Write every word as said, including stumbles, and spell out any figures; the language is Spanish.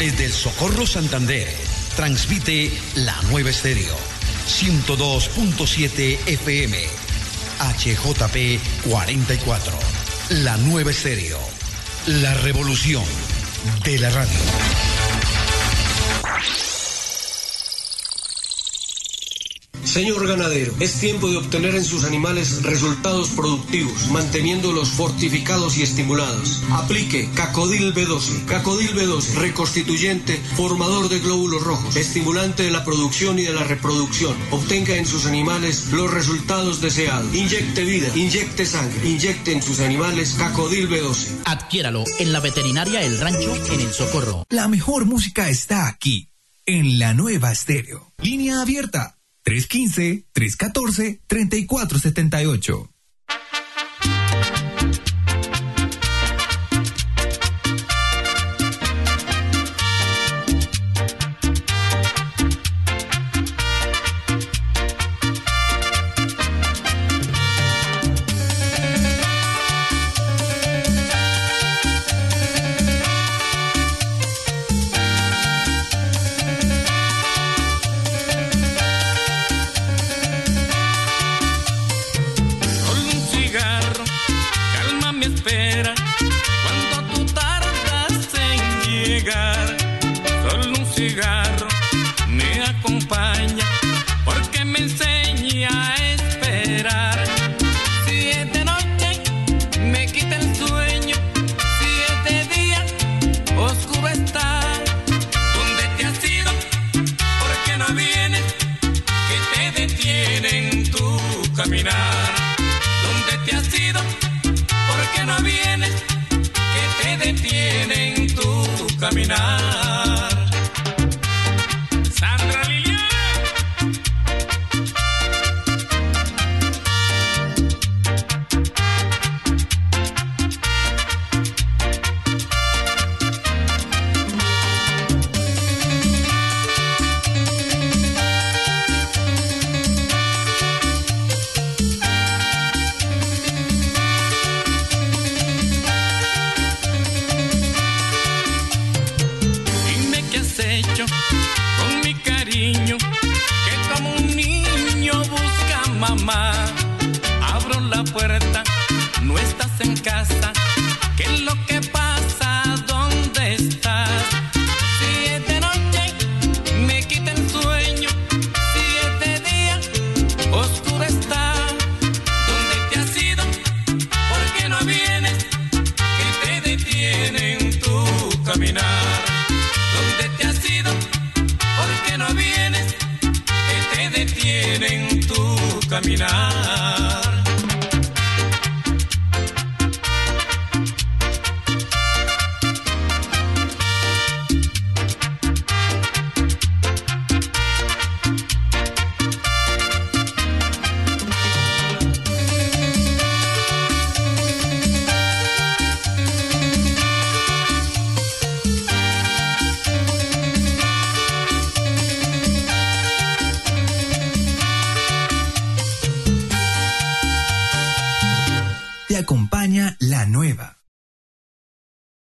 Desde el Socorro Santander, transmite La Nueva Estéreo, ciento dos punto siete F M, H J P cuarenta y cuatro. La Nueva Estéreo, la revolución de la radio. Señor ganadero, es tiempo de obtener en sus animales resultados productivos, manteniéndolos fortificados y estimulados. Aplique Cacodil B doce. Cacodil B doce, reconstituyente, formador de glóbulos rojos, estimulante de la producción y de la reproducción. Obtenga en sus animales los resultados deseados. Inyecte vida, inyecte sangre, inyecte en sus animales Cacodil B doce. Adquiéralo en la veterinaria El Rancho, en El Socorro. La mejor música está aquí, en La Nueva Estéreo. Línea abierta. tres uno cinco, tres uno cuatro, tres cuatro siete ocho. Te acompaña La Nueva.